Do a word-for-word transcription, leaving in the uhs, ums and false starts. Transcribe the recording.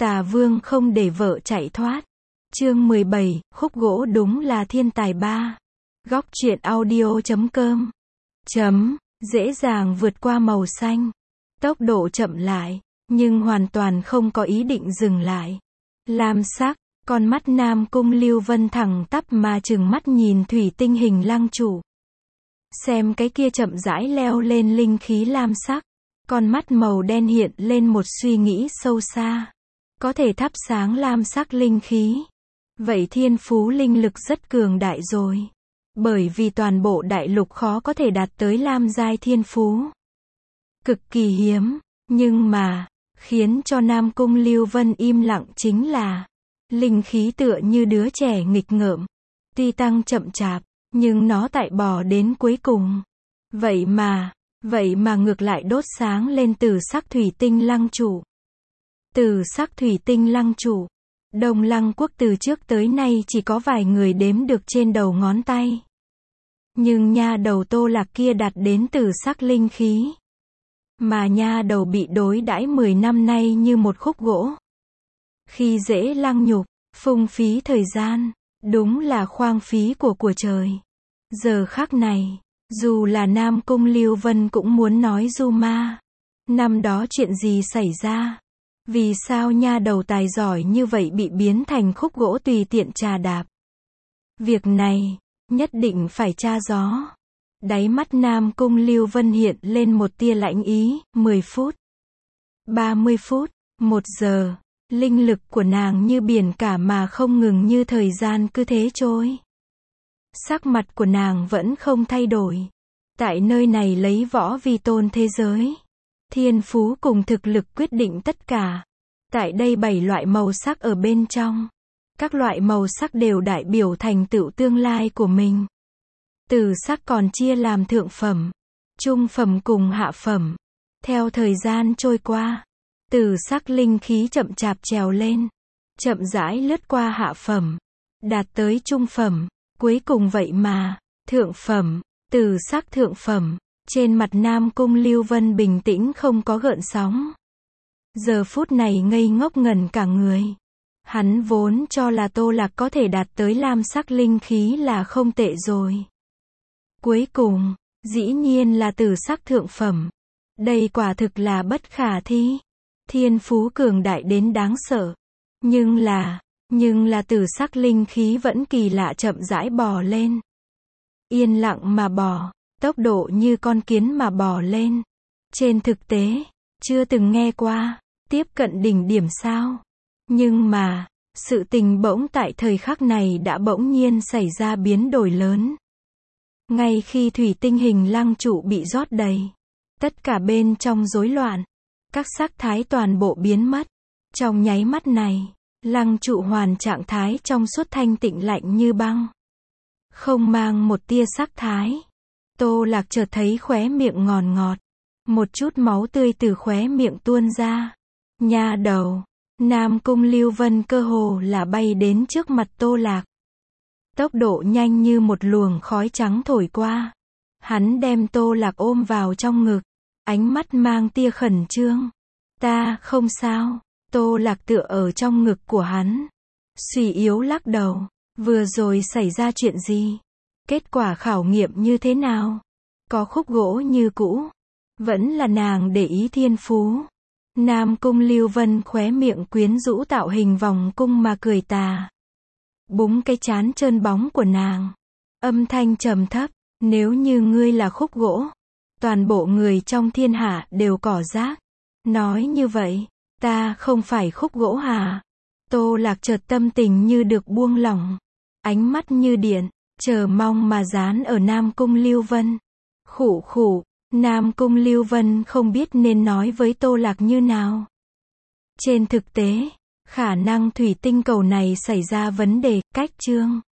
Tà Vương không để vợ chạy thoát. Chương mười bảy, khúc gỗ đúng là thiên tài ba. Góc truyện audio chấm com. Chấm, dễ dàng vượt qua màu xanh. Tốc độ chậm lại, nhưng hoàn toàn không có ý định dừng lại. Lam sắc, con mắt Nam Cung Lưu Vân thẳng tắp mà trừng mắt nhìn thủy tinh hình lăng trụ. Xem cái kia chậm rãi leo lên linh khí lam sắc. Con mắt màu đen hiện lên một suy nghĩ sâu xa. Có thể thắp sáng lam sắc linh khí. Vậy thiên phú linh lực rất cường đại rồi. Bởi vì toàn bộ đại lục khó có thể đạt tới lam giai thiên phú. Cực kỳ hiếm, nhưng mà, khiến cho Nam Cung Lưu Vân im lặng chính là, linh khí tựa như đứa trẻ nghịch ngợm. Tuy tăng chậm chạp, nhưng nó tại bò đến cuối cùng. Vậy mà, vậy mà ngược lại đốt sáng lên từ sắc thủy tinh lăng trụ. Từ sắc thủy tinh lăng trụ. Đông Lăng quốc từ trước tới nay chỉ có vài người đếm được trên đầu ngón tay. Nhưng nha đầu Tô Lạc kia đạt đến từ sắc linh khí. Mà nha đầu bị đối đãi mười năm nay như một khúc gỗ. Khi dễ lăng nhục, phung phí thời gian, đúng là khoang phí của của trời. Giờ khắc này, dù là Nam Cung Lưu Vân cũng muốn nói Du Ma. Năm đó chuyện gì xảy ra? Vì sao nha đầu tài giỏi như vậy bị biến thành khúc gỗ tùy tiện trà đạp? Việc này, nhất định phải tra rõ. Đáy mắt Nam Cung Lưu Vân hiện lên một tia lãnh ý. Mười phút, ba mươi phút, một giờ. Linh lực của nàng như biển cả mà không ngừng, như thời gian cứ thế trôi. Sắc mặt của nàng vẫn không thay đổi. Tại nơi này lấy võ vi tôn thế giới. Thiên phú cùng thực lực quyết định tất cả. Tại đây bảy loại màu sắc ở bên trong. Các loại màu sắc đều đại biểu thành tựu tương lai của mình. Từ sắc còn chia làm thượng phẩm, trung phẩm cùng hạ phẩm. Theo thời gian trôi qua, từ sắc linh khí chậm chạp trèo lên, chậm rãi lướt qua hạ phẩm, đạt tới trung phẩm, cuối cùng vậy mà, thượng phẩm, từ sắc thượng phẩm. Trên mặt Nam Cung Lưu Vân bình tĩnh không có gợn sóng. Giờ phút này ngây ngốc ngẩn cả người. Hắn vốn cho là Tô Lạc có thể đạt tới lam sắc linh khí là không tệ rồi. Cuối cùng, dĩ nhiên là từ sắc thượng phẩm. Đây quả thực là bất khả thi. Thiên phú cường đại đến đáng sợ. Nhưng là, nhưng là từ sắc linh khí vẫn kỳ lạ chậm rãi bò lên. Yên lặng mà bò. Tốc độ như con kiến mà bò lên. Trên thực tế, chưa từng nghe qua, tiếp cận đỉnh điểm sao. Nhưng mà, sự tình bỗng tại thời khắc này đã bỗng nhiên xảy ra biến đổi lớn. Ngay khi thủy tinh hình lăng trụ bị rót đầy, tất cả bên trong rối loạn, các sắc thái toàn bộ biến mất. Trong nháy mắt này, lăng trụ hoàn trạng thái trong suốt thanh tịnh lạnh như băng. Không mang một tia sắc thái. Tô Lạc chợt thấy khóe miệng ngọt ngọt. Một chút máu tươi từ khóe miệng tuôn ra. Nha đầu, Nam Cung Lưu Vân cơ hồ là bay đến trước mặt Tô Lạc. Tốc độ nhanh như một luồng khói trắng thổi qua. Hắn đem Tô Lạc ôm vào trong ngực. Ánh mắt mang tia khẩn trương. Ta không sao. Tô Lạc tựa ở trong ngực của hắn. Suy yếu lắc đầu. Vừa rồi xảy ra chuyện gì? Kết quả khảo nghiệm như thế nào? Có khúc gỗ như cũ? Vẫn là nàng để ý thiên phú? Nam Cung Lưu Vân khóe miệng quyến rũ tạo hình vòng cung mà cười tà. Búng cái trán trơn bóng của nàng. Âm thanh trầm thấp. Nếu như ngươi là khúc gỗ, toàn bộ người trong thiên hạ đều cỏ rác. Nói như vậy, ta không phải khúc gỗ hả? Tô Lạc chợt tâm tình như được buông lỏng. Ánh mắt như điện, chờ mong mà dán ở Nam Cung Lưu Vân. Khụ khụ, Nam Cung Lưu Vân không biết nên nói với Tô Lạc như nào. Trên thực tế, khả năng thủy tinh cầu này xảy ra vấn đề, cách chương.